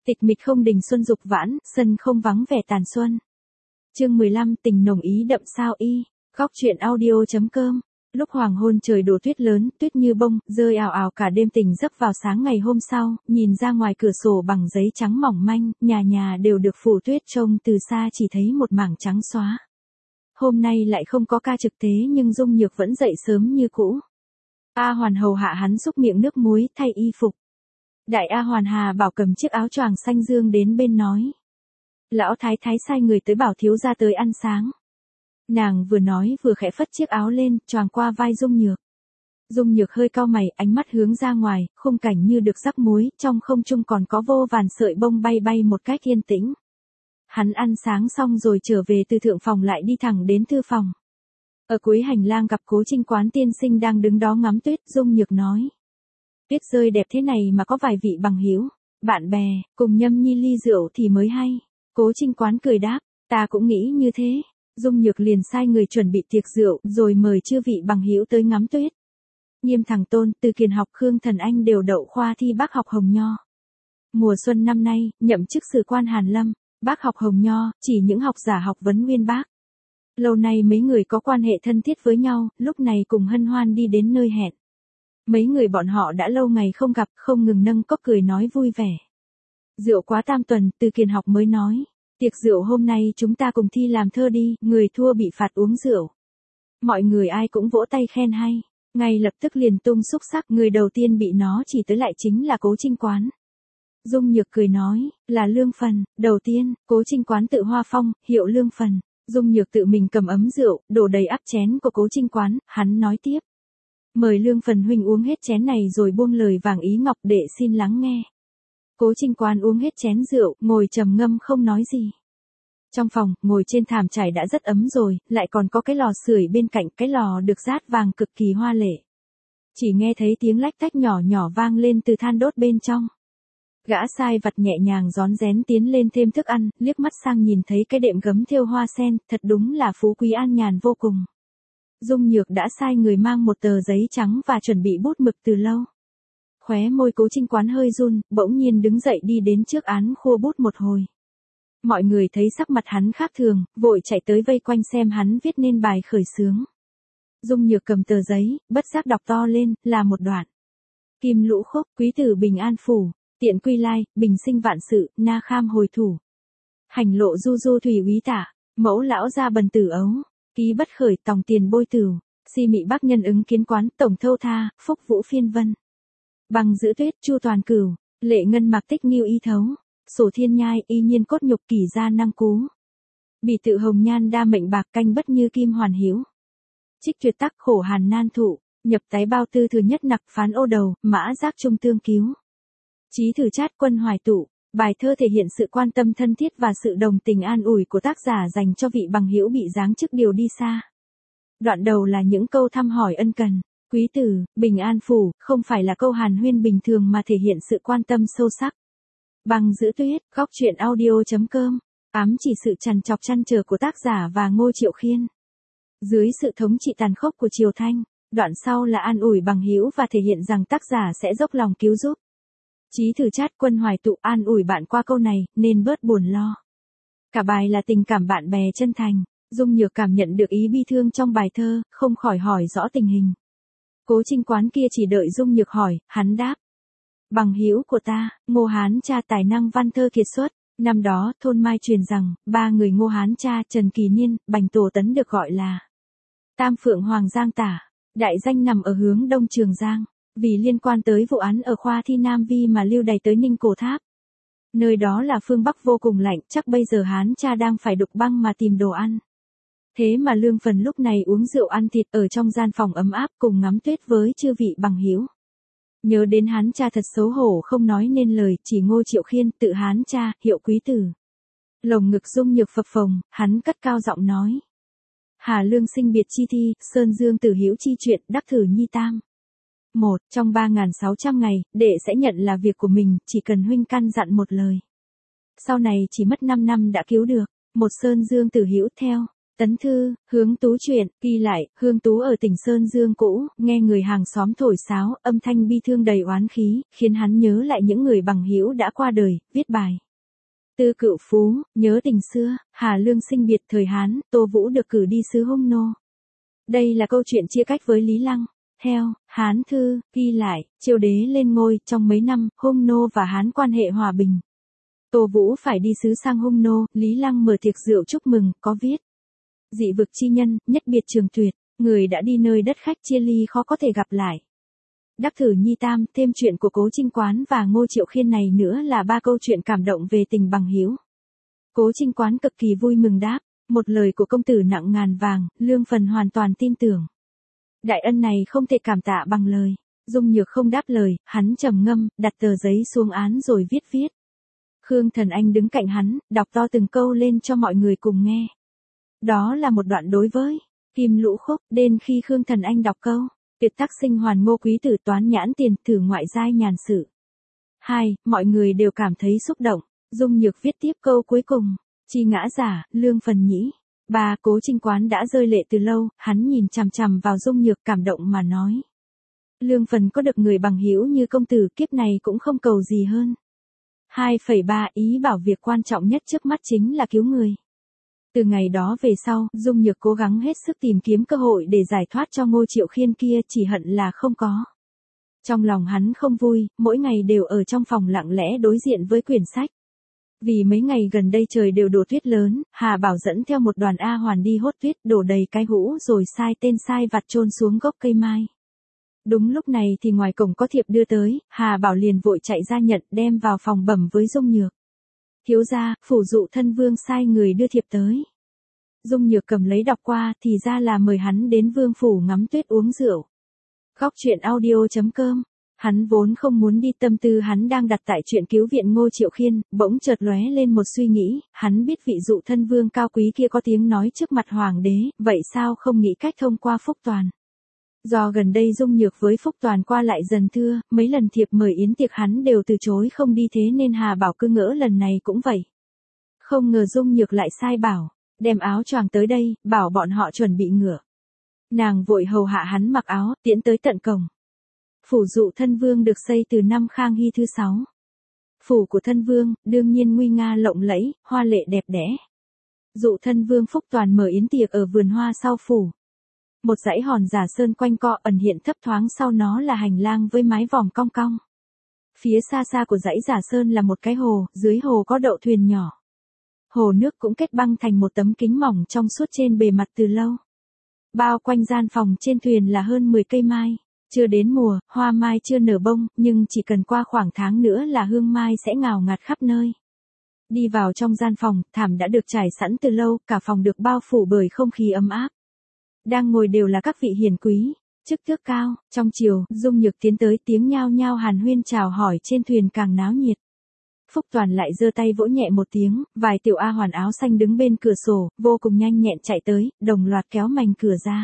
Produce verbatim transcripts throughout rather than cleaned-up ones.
Tịch mịch không đình xuân dục vãn, sân không vắng vẻ tàn xuân. Chương mười lăm, tình nồng ý đậm sao y. Góc truyện audio.com. Lúc hoàng hôn trời đổ tuyết lớn, tuyết như bông, rơi ào ào cả đêm tỉnh giấc vào sáng ngày hôm sau, nhìn ra ngoài cửa sổ bằng giấy trắng mỏng manh, nhà nhà đều được phủ tuyết, trông từ xa chỉ thấy một mảng trắng xóa. Hôm nay lại không có ca trực tế nhưng Dung Nhược vẫn dậy sớm như cũ. A Hoàn hầu hạ hắn xúc miệng nước muối, thay y phục. Đại A Hoàn Hà bảo cầm chiếc áo choàng xanh dương đến bên nói. Lão thái thái sai người tới bảo thiếu gia tới ăn sáng. Nàng vừa nói vừa khẽ phất chiếc áo lên, choàng qua vai Dung Nhược. Dung Nhược hơi cau mày, ánh mắt hướng ra ngoài, khung cảnh như được rắc muối, trong không trung còn có vô vàn sợi bông bay bay một cách yên tĩnh. Hắn ăn sáng xong rồi trở về từ thượng phòng lại đi thẳng đến thư phòng. Ở cuối hành lang gặp Cố Trinh Quán tiên sinh đang đứng đó ngắm tuyết, Dung Nhược nói. Tuyết rơi đẹp thế này mà có vài vị bằng hữu, bạn bè, cùng nhâm nhi ly rượu thì mới hay. Cố Trinh Quán cười đáp, ta cũng nghĩ như thế. Dung Nhược liền sai người chuẩn bị tiệc rượu, rồi mời chư vị bằng hữu tới ngắm tuyết. Nghiêm Thằng Tôn, Từ Kiền học Khương Thần Anh đều đậu khoa thi Bác học Hồng Nho. Mùa xuân năm nay, nhậm chức sử quan Hàn Lâm, Bác học Hồng Nho, chỉ những học giả học vấn nguyên bác. Lâu nay mấy người có quan hệ thân thiết với nhau, lúc này cùng hân hoan đi đến nơi hẹn. Mấy người bọn họ đã lâu ngày không gặp, không ngừng nâng cốc cười nói vui vẻ. Rượu quá tam tuần, Từ Kiền học mới nói. Tiệc rượu hôm nay chúng ta cùng thi làm thơ đi, người thua bị phạt uống rượu. Mọi người ai cũng vỗ tay khen hay, ngay lập tức liền tung xúc sắc, người đầu tiên bị nó chỉ tới lại chính là Cố Trinh Quán. Dung Nhược cười nói, là Lương Phần, đầu tiên, Cố Trinh Quán tự hoa phong, hiệu Lương Phần. Dung Nhược tự mình cầm ấm rượu, đổ đầy ắp chén của Cố Trinh Quán, hắn nói tiếp. Mời Lương Phần huynh uống hết chén này rồi buông lời vàng ý ngọc đệ xin lắng nghe. Cố Trinh Quán uống hết chén rượu, ngồi trầm ngâm không nói gì. Trong phòng, ngồi trên thảm trải đã rất ấm rồi, lại còn có cái lò sưởi bên cạnh, cái lò được rát vàng cực kỳ hoa lệ. Chỉ nghe thấy tiếng lách tách nhỏ nhỏ vang lên từ than đốt bên trong. Gã sai vặt nhẹ nhàng rón rén tiến lên thêm thức ăn, liếc mắt sang nhìn thấy cái đệm gấm thêu hoa sen, thật đúng là phú quý an nhàn vô cùng. Dung Nhược đã sai người mang một tờ giấy trắng và chuẩn bị bút mực từ lâu. Khóe môi Cố Trinh Quán hơi run, bỗng nhiên đứng dậy đi đến trước án khua bút một hồi. Mọi người thấy sắc mặt hắn khác thường, vội chạy tới vây quanh xem hắn viết nên bài khởi xướng. Dung Nhược cầm tờ giấy, bất giác đọc to lên, là một đoạn. Kim lũ khúc, quý tử bình an phủ, tiện quy lai, bình sinh vạn sự, na kham hồi thủ. Hành lộ du du thủy úy tả, mẫu lão gia bần tử ấu, ký bất khởi tòng tiền bôi tử, si mị bác nhân ứng kiến quán, tổng thâu tha, phúc vũ phiên vân. Bằng giữ tuyết, chu toàn cửu, lệ ngân mạc tích nghiêu y thấu, sổ thiên nhai, y nhiên cốt nhục kỳ gia năng cú. Bỉ tự hồng nhan đa mệnh bạc canh bất như kim hoàn hiếu. Trích tuyệt tắc khổ hàn nan thụ, nhập tái bao tư thừa nhất nặc phán ô đầu, mã giác trung tương cứu. Chí thử chát quân hoài tụ, bài thơ thể hiện sự quan tâm thân thiết và sự đồng tình an ủi của tác giả dành cho vị bằng hữu bị giáng chức điều đi xa. Đoạn đầu là những câu thăm hỏi ân cần. Quý tử, bình an phủ, không phải là câu hàn huyên bình thường mà thể hiện sự quan tâm sâu sắc. Bằng giữ tuyết, góc truyện audio.com, ám chỉ sự trằn trọc trăn trở của tác giả và Ngô Triệu Khiên. Dưới sự thống trị tàn khốc của Triều Thanh, đoạn sau là an ủi bằng hữu và thể hiện rằng tác giả sẽ dốc lòng cứu giúp. Chí thử chát quân hoài tụ an ủi bạn qua câu này, nên bớt buồn lo. Cả bài là tình cảm bạn bè chân thành, Dung Nhược cảm nhận được ý bi thương trong bài thơ, không khỏi hỏi rõ tình hình. Cố Trinh Quán kia chỉ đợi Dung Nhược hỏi, hắn đáp. Bằng hữu của ta, Ngô Hán cha tài năng văn thơ kiệt xuất, năm đó thôn mai truyền rằng, ba người Ngô Hán cha Trần Kỳ Niên, Bành Tổ Tấn được gọi là Tam Phượng Hoàng Giang Tả, đại danh nằm ở hướng đông Trường Giang, vì liên quan tới vụ án ở khoa thi Nam Vi mà lưu đày tới Ninh Cổ Tháp. Nơi đó là phương Bắc vô cùng lạnh, chắc bây giờ Hán cha đang phải đục băng mà tìm đồ ăn. Thế mà Lương Phần lúc này uống rượu ăn thịt ở trong gian phòng ấm áp cùng ngắm tuyết với chư vị bằng hữu. Nhớ đến Hán cha thật xấu hổ không nói nên lời, chỉ Ngô Triệu Khiên tự Hán cha, hiệu quý tử. Lồng ngực Dung Nhược phập phồng, hắn cất cao giọng nói. Hà Lương sinh biệt chi thi, Sơn Dương tử hữu chi chuyện, đắc thử nhi tam. Một, trong ba nghìn sáu trăm ngày, đệ sẽ nhận là việc của mình, chỉ cần huynh căn dặn một lời. Sau này chỉ mất năm năm đã cứu được, một Sơn Dương tử hữu theo. Tấn thư, Hướng Tú truyện, ghi lại, Hương Tú ở tỉnh Sơn Dương cũ, nghe người hàng xóm thổi sáo, âm thanh bi thương đầy oán khí, khiến hắn nhớ lại những người bằng hữu đã qua đời, viết bài. Tư Cựu Phú, nhớ tình xưa, Hà Lương sinh biệt thời Hán, Tô Vũ được cử đi sứ Hung Nô. Đây là câu chuyện chia cách với Lý Lăng. Theo Hán thư, ghi lại, Chiêu đế lên ngôi, trong mấy năm, Hung Nô và Hán quan hệ hòa bình. Tô Vũ phải đi sứ sang Hung Nô, Lý Lăng mở tiệc rượu chúc mừng, có viết. Dị vực chi nhân, nhất biệt trường tuyệt, người đã đi nơi đất khách chia ly khó có thể gặp lại. Đắc thử nhi tam, thêm chuyện của Cố Trinh Quán và Ngô Triệu Khiên này nữa là ba câu chuyện cảm động về tình bằng hữu. Cố Trinh Quán cực kỳ vui mừng đáp, một lời của công tử nặng ngàn vàng, Lương Phần hoàn toàn tin tưởng. Đại ân này không thể cảm tạ bằng lời. Dung Nhược không đáp lời, hắn trầm ngâm, đặt tờ giấy xuống án rồi viết viết. Khương Thần Anh đứng cạnh hắn, đọc to từng câu lên cho mọi người cùng nghe. Đó là một đoạn đối với Kim Lũ Khúc, đến khi Khương Thần Anh đọc câu, tuyệt tác sinh hoàn ngô quý tử toán nhãn tiền thử ngoại giai nhàn sự. Hai, mọi người đều cảm thấy xúc động. Dung Nhược viết tiếp câu cuối cùng, chi ngã giả, Lương Phần nhĩ. Ba, Cố Trinh Quán đã rơi lệ từ lâu, hắn nhìn chằm chằm vào Dung Nhược cảm động mà nói. Lương Phần có được người bằng hữu như công tử kiếp này cũng không cầu gì hơn. Hai phẩy ba Ý bảo việc quan trọng nhất trước mắt chính là cứu người. Từ ngày đó về sau, Dung Nhược cố gắng hết sức tìm kiếm cơ hội để giải thoát cho Ngô Triệu Khiên kia, chỉ hận là không có. Trong lòng hắn không vui, mỗi ngày đều ở trong phòng lặng lẽ đối diện với quyển sách. Vì mấy ngày gần đây trời đều đổ tuyết lớn, Hà Bảo dẫn theo một đoàn A Hoàn đi hốt tuyết, đổ đầy cái hũ rồi sai tên sai vặt chôn xuống gốc cây mai. Đúng lúc này thì ngoài cổng có thiệp đưa tới, Hà Bảo liền vội chạy ra nhận, đem vào phòng bẩm với Dung Nhược. Thiếu gia, phủ dụ thân vương sai người đưa thiệp tới. Dung Nhược cầm lấy đọc qua, thì ra là mời hắn đến vương phủ ngắm tuyết uống rượu. Góc truyện audio chấm com. Hắn vốn không muốn đi, tâm tư hắn đang đặt tại chuyện cứu viện Ngô Triệu Khiên, bỗng chợt lóe lên một suy nghĩ, hắn biết vị dụ thân vương cao quý kia có tiếng nói trước mặt hoàng đế, vậy sao không nghĩ cách thông qua Phúc Toàn. Do gần đây Dung Nhược với Phúc Toàn qua lại dần thưa, mấy lần thiệp mời yến tiệc hắn đều từ chối không đi, thế nên Hà Bảo cứ ngỡ lần này cũng vậy. Không ngờ Dung Nhược lại sai bảo, đem áo choàng tới đây, bảo bọn họ chuẩn bị ngựa. Nàng vội hầu hạ hắn mặc áo, tiễn tới tận cổng. Phủ dụ thân vương được xây từ năm Khang Hy thứ sáu. Phủ của thân vương, đương nhiên nguy nga lộng lẫy, hoa lệ đẹp đẽ. Dụ thân vương Phúc Toàn mở yến tiệc ở vườn hoa sau phủ. Một dãy hòn giả sơn quanh co ẩn hiện thấp thoáng, sau nó là hành lang với mái vòm cong cong. Phía xa xa của dãy giả sơn là một cái hồ, dưới hồ có đậu thuyền nhỏ. Hồ nước cũng kết băng thành một tấm kính mỏng trong suốt trên bề mặt từ lâu. Bao quanh gian phòng trên thuyền là hơn mười cây mai. Chưa đến mùa, hoa mai chưa nở bông, nhưng chỉ cần qua khoảng tháng nữa là hương mai sẽ ngào ngạt khắp nơi. Đi vào trong gian phòng, thảm đã được trải sẵn từ lâu, cả phòng được bao phủ bởi không khí ấm áp. Đang ngồi đều là các vị hiền quý, chức tước cao. Trong chiều, Dung Nhược tiến tới, tiếng nhao nhao hàn huyên chào hỏi trên thuyền càng náo nhiệt. Phúc Toàn lại giơ tay vỗ nhẹ một tiếng, vài tiểu A Hoàn áo xanh đứng bên cửa sổ, vô cùng nhanh nhẹn chạy tới, đồng loạt kéo mành cửa ra.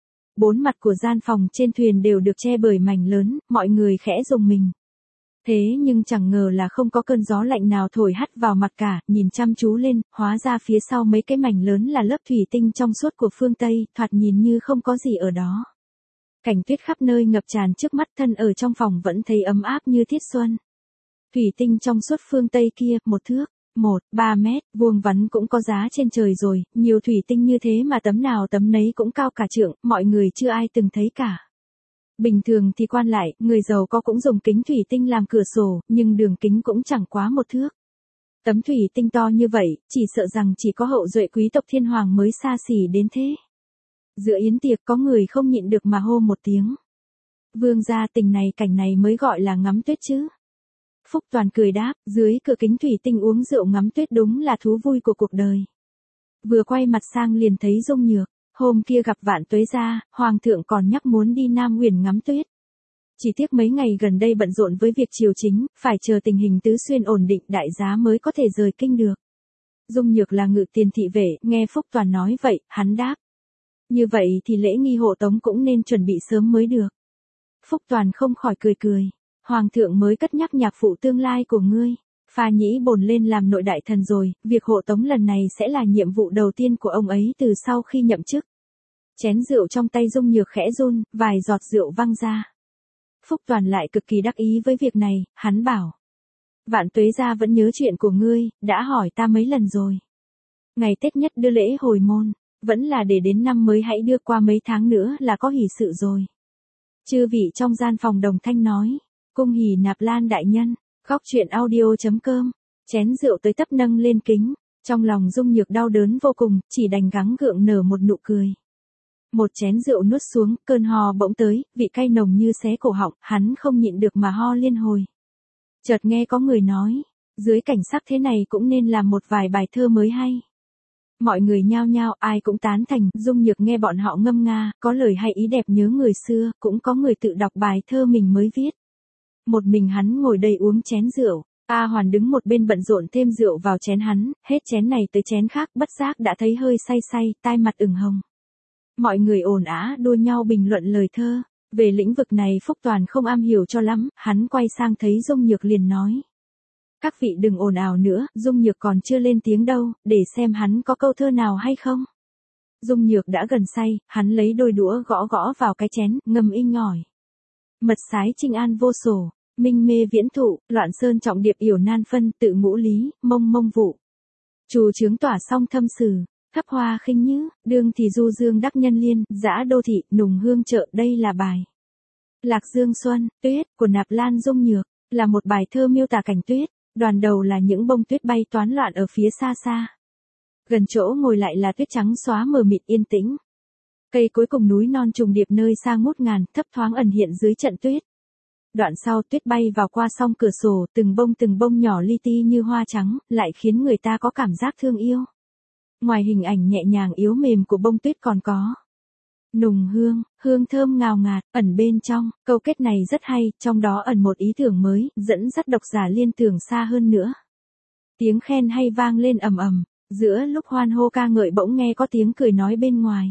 Bốn mặt của gian phòng trên thuyền đều được che bởi mành lớn, mọi người khẽ rùng mình. Thế nhưng chẳng ngờ là không có cơn gió lạnh nào thổi hắt vào mặt cả, nhìn chăm chú lên, hóa ra phía sau mấy cái mành lớn là lớp thủy tinh trong suốt của phương Tây, thoạt nhìn như không có gì ở đó. Cảnh tuyết khắp nơi ngập tràn trước mắt, thân ở trong phòng vẫn thấy ấm áp như tiết xuân. Thủy tinh trong suốt phương Tây kia, một thước, một, ba mét, vuông vắn cũng có giá trên trời rồi, nhiều thủy tinh như thế mà tấm nào tấm nấy cũng cao cả trượng, mọi người chưa ai từng thấy cả. Bình thường thì quan lại, người giàu có cũng dùng kính thủy tinh làm cửa sổ, nhưng đường kính cũng chẳng quá một thước. Tấm thủy tinh to như vậy, chỉ sợ rằng chỉ có hậu duệ quý tộc thiên hoàng mới xa xỉ đến thế. Giữa yến tiệc có người không nhịn được mà hô một tiếng. Vương gia, tình này cảnh này mới gọi là ngắm tuyết chứ. Phúc Toàn cười đáp, dưới cửa kính thủy tinh uống rượu ngắm tuyết đúng là thú vui của cuộc đời. Vừa quay mặt sang liền thấy Dung Nhược, hôm kia gặp Vạn Tuế gia, hoàng thượng còn nhắc muốn đi Nam Huyền ngắm tuyết. Chỉ tiếc mấy ngày gần đây bận rộn với việc triều chính, phải chờ tình hình tứ xuyên ổn định đại giá mới có thể rời kinh được. Dung Nhược là ngự tiền thị vệ, nghe Phúc Toàn nói vậy, hắn đáp. Như vậy thì lễ nghi hộ tống cũng nên chuẩn bị sớm mới được. Phúc Toàn không khỏi cười cười. Hoàng thượng mới cất nhắc nhạc phụ tương lai của ngươi. Pha Nhĩ bổn lên làm nội đại thần rồi, việc hộ tống lần này sẽ là nhiệm vụ đầu tiên của ông ấy từ sau khi nhậm chức. Chén rượu trong tay Dung Nhược khẽ run, vài giọt rượu văng ra. Phúc Toàn lại cực kỳ đắc ý với việc này, hắn bảo. Vạn Tuế gia vẫn nhớ chuyện của ngươi, đã hỏi ta mấy lần rồi. Ngày Tết nhất đưa lễ hồi môn, vẫn là để đến năm mới hãy đưa qua mấy tháng nữa là có hỷ sự rồi. Chư vị trong gian phòng đồng thanh nói, cung hỉ Nạp Lan đại nhân, khóc chuyện audio.com, chén rượu tới tấp nâng lên kính, trong lòng Dung Nhược đau đớn vô cùng, chỉ đành gắng gượng nở một nụ cười. Một chén rượu nuốt xuống, cơn ho bỗng tới, vị cay nồng như xé cổ họng, hắn không nhịn được mà ho liên hồi. Chợt nghe có người nói, dưới cảnh sắc thế này cũng nên làm một vài bài thơ mới hay. Mọi người nhao nhao, ai cũng tán thành, Dung Nhược nghe bọn họ ngâm nga, có lời hay ý đẹp nhớ người xưa, cũng có người tự đọc bài thơ mình mới viết. Một mình hắn ngồi đây uống chén rượu, A Hoàn đứng một bên bận rộn thêm rượu vào chén hắn, hết chén này tới chén khác, bất giác đã thấy hơi say say, tai mặt ửng hồng. Mọi người ồn ào đua nhau bình luận lời thơ, về lĩnh vực này Phúc Toàn không am hiểu cho lắm, hắn quay sang thấy Dung Nhược liền nói. Các vị đừng ồn ào nữa, Dung Nhược còn chưa lên tiếng đâu, để xem hắn có câu thơ nào hay không. Dung Nhược đã gần say, hắn lấy đôi đũa gõ gõ vào cái chén, ngâm inh ngỏi. Mật sái trinh an vô sổ, minh mê viễn thụ, loạn sơn trọng điệp yểu nan phân, tự ngũ lý, mông mông vụ. Trù chướng tỏa song thâm sử, thấp hoa khinh nhứ, đương thì du dương đắc nhân liên, dã đô thị, nùng hương chợ, đây là bài. Lạc Dương Xuân, Tuyết, của Nạp Lan Dung Nhược, là một bài thơ miêu tả cảnh tuyết, đoàn đầu là những bông tuyết bay toán loạn ở phía xa xa. Gần chỗ ngồi lại là tuyết trắng xóa mờ mịt yên tĩnh. Cây cối cùng núi non trùng điệp nơi xa ngút ngàn, thấp thoáng ẩn hiện dưới trận tuyết. Đoạn sau tuyết bay vào qua song cửa sổ, từng bông từng bông nhỏ li ti như hoa trắng, lại khiến người ta có cảm giác thương yêu. Ngoài hình ảnh nhẹ nhàng yếu mềm của bông tuyết còn có nùng hương, hương thơm ngào ngạt, ẩn bên trong, câu kết này rất hay, trong đó ẩn một ý tưởng mới, dẫn dắt độc giả liên tưởng xa hơn nữa. Tiếng khen hay vang lên ầm ầm, giữa lúc hoan hô ca ngợi bỗng nghe có tiếng cười nói bên ngoài.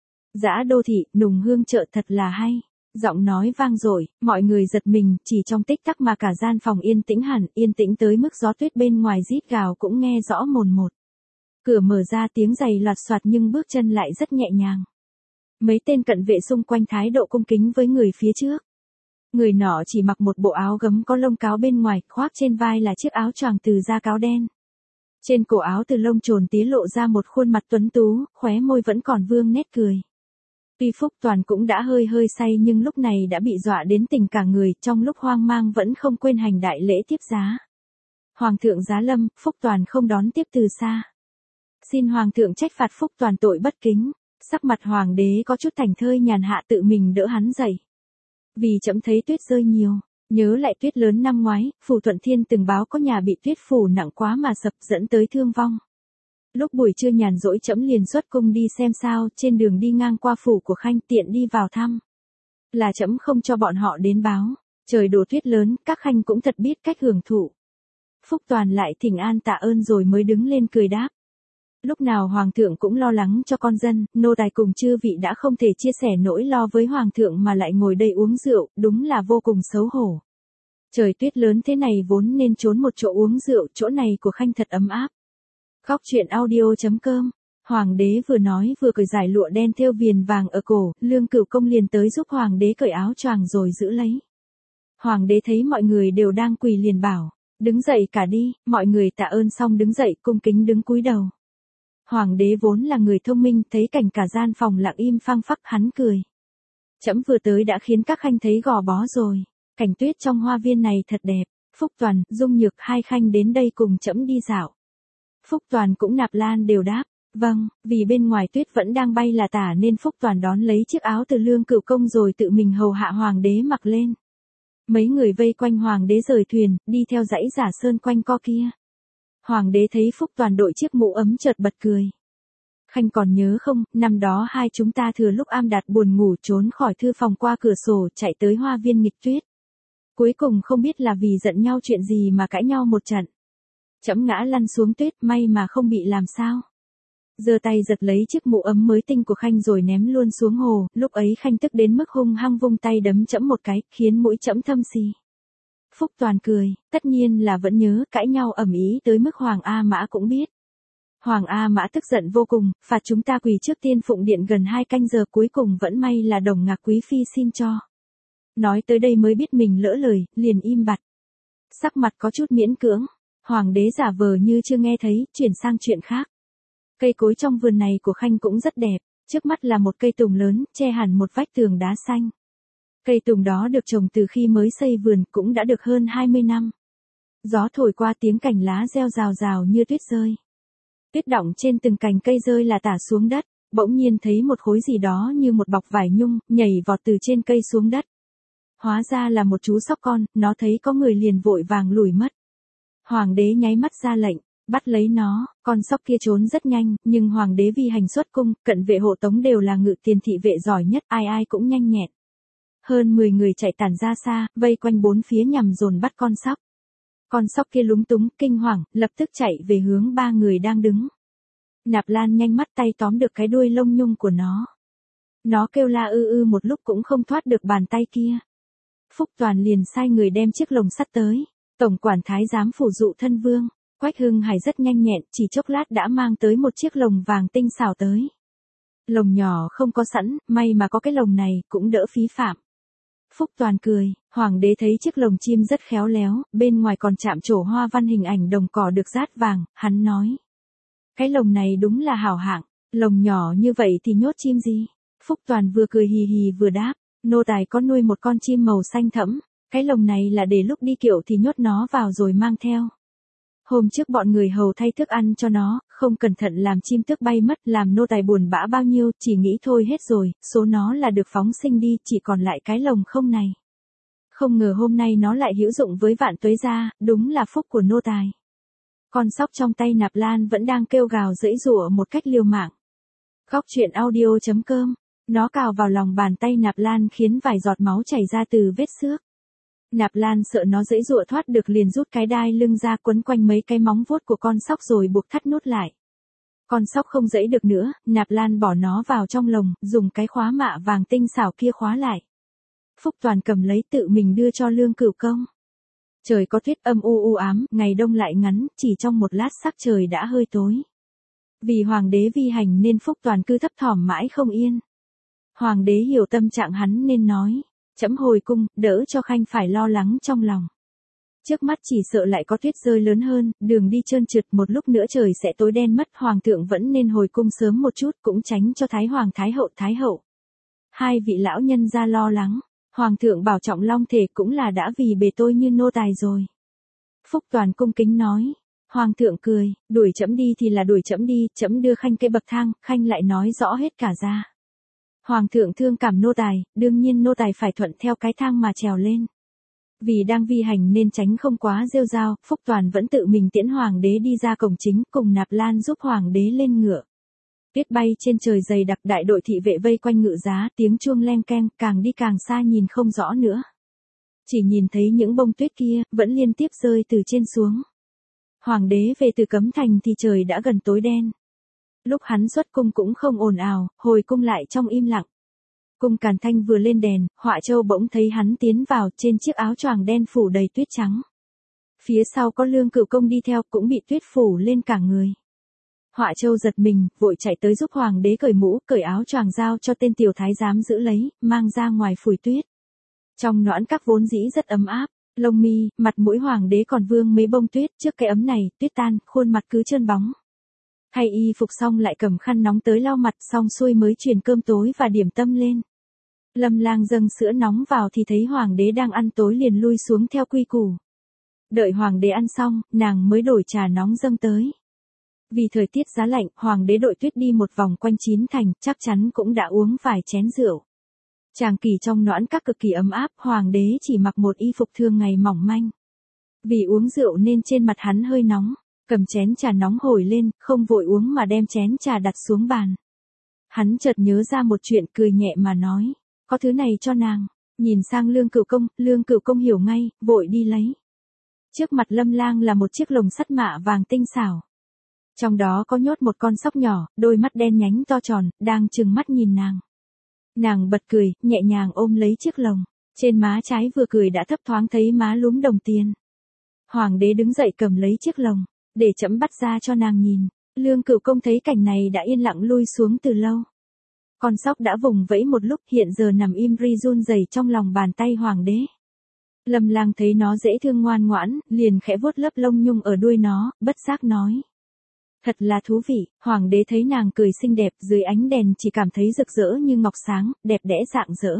Dã đô thị, nùng hương chợ thật là hay. Giọng nói vang dội, mọi người giật mình, chỉ trong tích tắc mà cả gian phòng yên tĩnh hẳn, yên tĩnh tới mức gió tuyết bên ngoài rít gào cũng nghe rõ mồn một. Cửa mở ra tiếng giày loạt soạt nhưng bước chân lại rất nhẹ nhàng. Mấy tên cận vệ xung quanh thái độ cung kính với người phía trước. Người nọ chỉ mặc một bộ áo gấm có lông cáo bên ngoài, khoác trên vai là chiếc áo choàng từ da cáo đen. Trên cổ áo từ lông trồn tía lộ ra một khuôn mặt tuấn tú, khóe môi vẫn còn vương nét cười. Tuy Phúc Toàn cũng đã hơi hơi say nhưng lúc này đã bị dọa đến tỉnh cả người, trong lúc hoang mang vẫn không quên hành đại lễ tiếp giá. Hoàng thượng giá lâm, Phúc Toàn không đón tiếp từ xa. Xin Hoàng thượng trách phạt Phúc Toàn tội bất kính. Sắc mặt Hoàng đế có chút thành thơi nhàn hạ tự mình đỡ hắn dậy. Vì trẫm thấy tuyết rơi nhiều, nhớ lại tuyết lớn năm ngoái, Phủ Thuận Thiên từng báo có nhà bị tuyết phủ nặng quá mà sập dẫn tới thương vong. Lúc buổi trưa nhàn rỗi trẫm liền xuất cung đi xem sao, trên đường đi ngang qua phủ của Khanh tiện đi vào thăm. Là trẫm không cho bọn họ đến báo, trời đổ tuyết lớn, các Khanh cũng thật biết cách hưởng thụ. Phúc Toàn lại thỉnh an tạ ơn rồi mới đứng lên cười đáp. Lúc nào Hoàng thượng cũng lo lắng cho con dân, nô tài cùng chư vị đã không thể chia sẻ nỗi lo với Hoàng thượng mà lại ngồi đây uống rượu, đúng là vô cùng xấu hổ. Trời tuyết lớn thế này vốn nên trốn một chỗ uống rượu, chỗ này của Khanh thật ấm áp. Khóc chuyện audio.com, Hoàng đế vừa nói vừa cởi giải lụa đen thêu viền vàng ở cổ, Lương Cửu Công liền tới giúp Hoàng đế cởi áo choàng rồi giữ lấy. Hoàng đế thấy mọi người đều đang quỳ liền bảo, đứng dậy cả đi, mọi người tạ ơn xong đứng dậy cung kính đứng cúi đầu. Hoàng đế vốn là người thông minh, thấy cảnh cả gian phòng lặng im phăng phắc hắn cười. Trẫm vừa tới đã khiến các Khanh thấy gò bó rồi, cảnh tuyết trong hoa viên này thật đẹp, Phúc Toàn, Dung Nhược hai Khanh đến đây cùng trẫm đi dạo. Phúc Toàn cũng Nạp Lan đều đáp, vâng, vì bên ngoài tuyết vẫn đang bay là tả nên Phúc Toàn đón lấy chiếc áo từ Lương Cửu Công rồi tự mình hầu hạ Hoàng đế mặc lên. Mấy người vây quanh Hoàng đế rời thuyền, đi theo dãy Giả Sơn quanh co kia. Hoàng đế thấy Phúc Toàn đội chiếc mũ ấm chợt bật cười. Khanh còn nhớ không, năm đó hai chúng ta thừa lúc am đạt buồn ngủ trốn khỏi thư phòng qua cửa sổ chạy tới hoa viên nghịch tuyết. Cuối cùng không biết là vì giận nhau chuyện gì mà cãi nhau một trận. Trẫm ngã lăn xuống tuyết, may mà không bị làm sao. Giơ tay giật lấy chiếc mũ ấm mới tinh của Khanh rồi ném luôn xuống hồ, lúc ấy Khanh tức đến mức hung hăng vung tay đấm trẫm một cái, khiến mũi trẫm thâm xì. Phúc Toàn cười, tất nhiên là vẫn nhớ, cãi nhau ầm ĩ tới mức Hoàng A Mã cũng biết. Hoàng A Mã tức giận vô cùng, phạt chúng ta quỳ trước Tiên Phụng Điện gần hai canh giờ, cuối cùng vẫn may là Đồng Ngạc quý phi xin cho. Nói tới đây mới biết mình lỡ lời, liền im bặt. Sắc mặt có chút miễn cưỡng, Hoàng đế giả vờ như chưa nghe thấy, chuyển sang chuyện khác. Cây cối trong vườn này của Khanh cũng rất đẹp, trước mắt là một cây tùng lớn, che hẳn một vách tường đá xanh. Cây tùng đó được trồng từ khi mới xây vườn, cũng đã được hơn hai mươi năm. Gió thổi qua tiếng cành lá reo rào rào như tuyết rơi. Tuyết đọng trên từng cành cây rơi là tả xuống đất, bỗng nhiên thấy một khối gì đó như một bọc vải nhung, nhảy vọt từ trên cây xuống đất. Hóa ra là một chú sóc con, nó thấy có người liền vội vàng lùi mất. Hoàng đế nháy mắt ra lệnh, bắt lấy nó, con sóc kia trốn rất nhanh, nhưng hoàng đế vì hành xuất cung, cận vệ hộ tống đều là ngự tiền thị vệ giỏi nhất, ai ai cũng nhanh nhẹn. Hơn mười người chạy tản ra xa, vây quanh bốn phía nhằm dồn bắt con sóc. Con sóc kia lúng túng, kinh hoàng, lập tức chạy về hướng ba người đang đứng. Nạp Lan nhanh mắt tay tóm được cái đuôi lông nhung của nó. Nó kêu la ư ư một lúc cũng không thoát được bàn tay kia. Phúc Toàn liền sai người đem chiếc lồng sắt tới. Tổng quản thái giám phủ dụ thân vương, Quách Hưng Hải rất nhanh nhẹn, chỉ chốc lát đã mang tới một chiếc lồng vàng tinh xảo tới. Lồng nhỏ không có sẵn, may mà có cái lồng này, cũng đỡ phí phạm. Phúc Toàn cười, hoàng đế thấy chiếc lồng chim rất khéo léo, bên ngoài còn chạm trổ hoa văn hình ảnh đồng cỏ được dát vàng, hắn nói. Cái lồng này đúng là hảo hạng, lồng nhỏ như vậy thì nhốt chim gì? Phúc Toàn vừa cười hì hì vừa đáp, nô tài có nuôi một con chim màu xanh thẫm, cái lồng này là để lúc đi kiệu thì nhốt nó vào rồi mang theo. Hôm trước bọn người hầu thay thức ăn cho nó, không cẩn thận làm chim tước bay mất, làm nô tài buồn bã bao nhiêu, chỉ nghĩ thôi hết rồi, số nó là được phóng sinh đi, chỉ còn lại cái lồng không này. Không ngờ hôm nay nó lại hữu dụng với Vạn Tuế gia, đúng là phúc của nô tài. Con sóc trong tay Nạp Lan vẫn đang kêu gào giãy giụa một cách liều mạng. Góc truyện audio chấm com, nó cào vào lòng bàn tay Nạp Lan khiến vài giọt máu chảy ra từ vết xước. Nạp Lan sợ nó giãy giụa thoát được liền rút cái đai lưng ra quấn quanh mấy cái móng vuốt của con sóc rồi buộc thắt nút lại. Con sóc không giãy được nữa, Nạp Lan bỏ nó vào trong lồng, dùng cái khóa mạ vàng tinh xảo kia khóa lại. Phúc Toàn cầm lấy tự mình đưa cho Lương Cửu Công. Trời có tuyết âm u u ám, ngày đông lại ngắn, chỉ trong một lát sắc trời đã hơi tối. Vì hoàng đế vi hành nên Phúc Toàn cứ thấp thỏm mãi không yên. Hoàng đế hiểu tâm trạng hắn nên nói. Trẫm hồi cung, đỡ cho Khanh phải lo lắng trong lòng. Trước mắt chỉ sợ lại có tuyết rơi lớn hơn, đường đi trơn trượt, một lúc nữa trời sẽ tối đen mất, hoàng thượng vẫn nên hồi cung sớm một chút, cũng tránh cho thái hoàng thái hậu thái hậu. Hai vị lão nhân ra lo lắng, hoàng thượng bảo trọng long thể cũng là đã vì bề tôi như nô tài rồi. Phúc Toàn cung kính nói. Hoàng thượng cười, đuổi trẫm đi thì là đuổi trẫm đi, trẫm đưa Khanh cái bậc thang, Khanh lại nói rõ hết cả ra. Hoàng thượng thương cảm nô tài, đương nhiên nô tài phải thuận theo cái thang mà trèo lên. Vì đang vi hành nên tránh không quá rêu rao, Phúc Toàn vẫn tự mình tiễn hoàng đế đi ra cổng chính, cùng Nạp Lan giúp hoàng đế lên ngựa. Tuyết bay trên trời dày đặc, đại đội thị vệ vây quanh ngự giá, tiếng chuông leng keng, càng đi càng xa nhìn không rõ nữa. Chỉ nhìn thấy những bông tuyết kia, vẫn liên tiếp rơi từ trên xuống. Hoàng đế về từ Cấm Thành thì trời đã gần tối đen. Lúc hắn xuất cung cũng không ồn ào, hồi cung lại trong im lặng. Cung Càn Thanh vừa lên đèn, Họa Châu bỗng thấy hắn tiến vào, trên chiếc áo choàng đen phủ đầy tuyết trắng. Phía sau có Lương Cửu Công đi theo, cũng bị tuyết phủ lên cả người. Họa Châu giật mình, vội chạy tới giúp hoàng đế cởi mũ, cởi áo choàng giao cho tên tiểu thái giám giữ lấy, mang ra ngoài phủi tuyết. Trong noãn các vốn dĩ rất ấm áp, lông mi, mặt mũi hoàng đế còn vương mấy bông tuyết, trước cái ấm này, tuyết tan, khuôn mặt cứ trơn bóng. Thay y phục xong lại cầm khăn nóng tới lau mặt, xong xuôi mới truyền cơm tối và điểm tâm lên. Lâm Lang dâng sữa nóng vào thì thấy hoàng đế đang ăn tối liền lui xuống theo quy củ. Đợi hoàng đế ăn xong, nàng mới đổi trà nóng dâng tới. Vì thời tiết giá lạnh, hoàng đế đội tuyết đi một vòng quanh Chín Thành, chắc chắn cũng đã uống vài chén rượu. Tràng kỳ trong noãn các cực kỳ ấm áp, hoàng đế chỉ mặc một y phục thường ngày mỏng manh. Vì uống rượu nên trên mặt hắn hơi nóng. Cầm chén trà nóng hồi lên, không vội uống mà đem chén trà đặt xuống bàn. Hắn chợt nhớ ra một chuyện, cười nhẹ mà nói, có thứ này cho nàng. Nhìn sang Lương Cửu Công, Lương Cửu Công hiểu ngay, vội đi lấy. Trước mặt Lâm Lang là một chiếc lồng sắt mạ vàng tinh xảo. Trong đó có nhốt một con sóc nhỏ, đôi mắt đen nhánh to tròn, đang trừng mắt nhìn nàng. Nàng bật cười, nhẹ nhàng ôm lấy chiếc lồng. Trên má trái vừa cười đã thấp thoáng thấy má lúm đồng tiền. Hoàng đế đứng dậy cầm lấy chiếc lồng, để trẫm bắt ra cho nàng nhìn. Lương Cửu Công thấy cảnh này đã yên lặng lui xuống từ lâu. Con sóc đã vùng vẫy một lúc, hiện giờ nằm im ri run rẩy trong lòng bàn tay hoàng đế. Lâm Lang thấy nó dễ thương ngoan ngoãn, liền khẽ vuốt lớp lông nhung ở đuôi nó, bất giác nói. Thật là thú vị. Hoàng đế thấy nàng cười xinh đẹp dưới ánh đèn chỉ cảm thấy rực rỡ như ngọc sáng, đẹp đẽ rạng rỡ.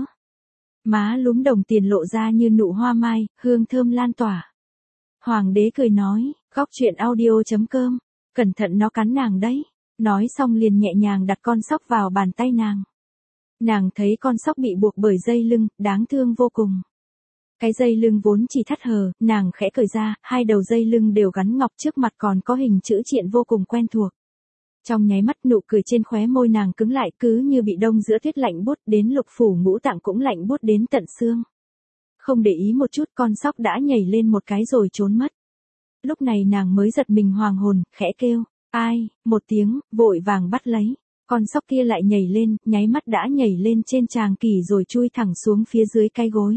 Má lúm đồng tiền lộ ra như nụ hoa mai, hương thơm lan tỏa. Hoàng đế cười nói, góc truyện audio chấm com, cẩn thận nó cắn nàng đấy. Nói xong liền nhẹ nhàng đặt con sóc vào bàn tay nàng. Nàng thấy con sóc bị buộc bởi dây lưng, đáng thương vô cùng. Cái dây lưng vốn chỉ thắt hờ, nàng khẽ cởi ra, hai đầu dây lưng đều gắn ngọc, trước mặt còn có hình chữ triện vô cùng quen thuộc. Trong nháy mắt nụ cười trên khóe môi nàng cứng lại, cứ như bị đông giữa tuyết lạnh buốt, đến lục phủ ngũ tạng cũng lạnh buốt đến tận xương. Không để ý một chút, con sóc đã nhảy lên một cái rồi trốn mất. Lúc này nàng mới giật mình hoàng hồn, khẽ kêu, ai, một tiếng, vội vàng bắt lấy. Con sóc kia lại nhảy lên, nháy mắt đã nhảy lên trên tràng kỷ rồi chui thẳng xuống phía dưới cái gối.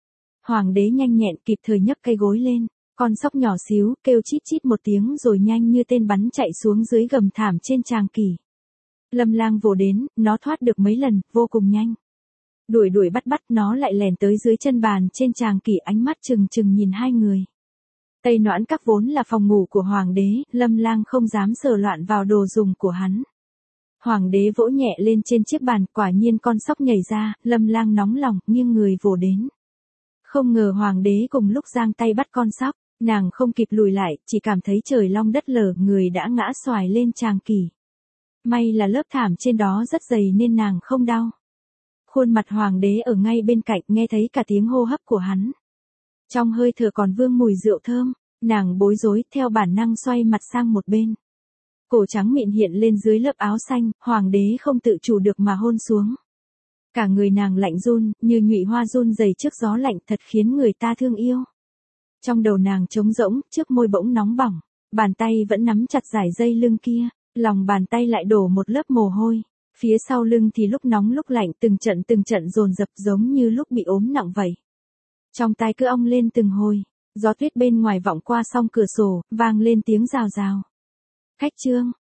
Hoàng đế nhanh nhẹn kịp thời nhấc cây gối lên, con sóc nhỏ xíu, kêu chít chít một tiếng rồi nhanh như tên bắn chạy xuống dưới gầm thảm trên tràng kỷ. Lâm Lang vồ đến, nó thoát được mấy lần, vô cùng nhanh. Đuổi đuổi bắt bắt, nó lại lèn tới dưới chân bàn trên tràng kỷ, ánh mắt trừng trừng nhìn hai người. Tây Noãn Các vốn là phòng ngủ của hoàng đế, Lâm Lang không dám sờ loạn vào đồ dùng của hắn. Hoàng đế vỗ nhẹ lên trên chiếc bàn, quả nhiên con sóc nhảy ra, Lâm Lang nóng lòng, nghiêng người vồ đến. Không ngờ hoàng đế cùng lúc giang tay bắt con sóc, nàng không kịp lùi lại, chỉ cảm thấy trời long đất lở, người đã ngã xoài lên tràng kỷ. May là lớp thảm trên đó rất dày nên nàng không đau. Khuôn mặt hoàng đế ở ngay bên cạnh, nghe thấy cả tiếng hô hấp của hắn. Trong hơi thở còn vương mùi rượu thơm, nàng bối rối, theo bản năng xoay mặt sang một bên. Cổ trắng mịn hiện lên dưới lớp áo xanh, hoàng đế không tự chủ được mà hôn xuống. Cả người nàng lạnh run, như nhụy hoa run rẩy trước gió lạnh, thật khiến người ta thương yêu. Trong đầu nàng trống rỗng, trước môi bỗng nóng bỏng, bàn tay vẫn nắm chặt dải dây lưng kia, lòng bàn tay lại đổ một lớp mồ hôi. Phía sau lưng thì lúc nóng lúc lạnh, từng trận từng trận dồn dập giống như lúc bị ốm nặng vậy. Trong tai cứ ong lên từng hồi, gió tuyết bên ngoài vọng qua song cửa sổ, vang lên tiếng rào rào. Khách trương,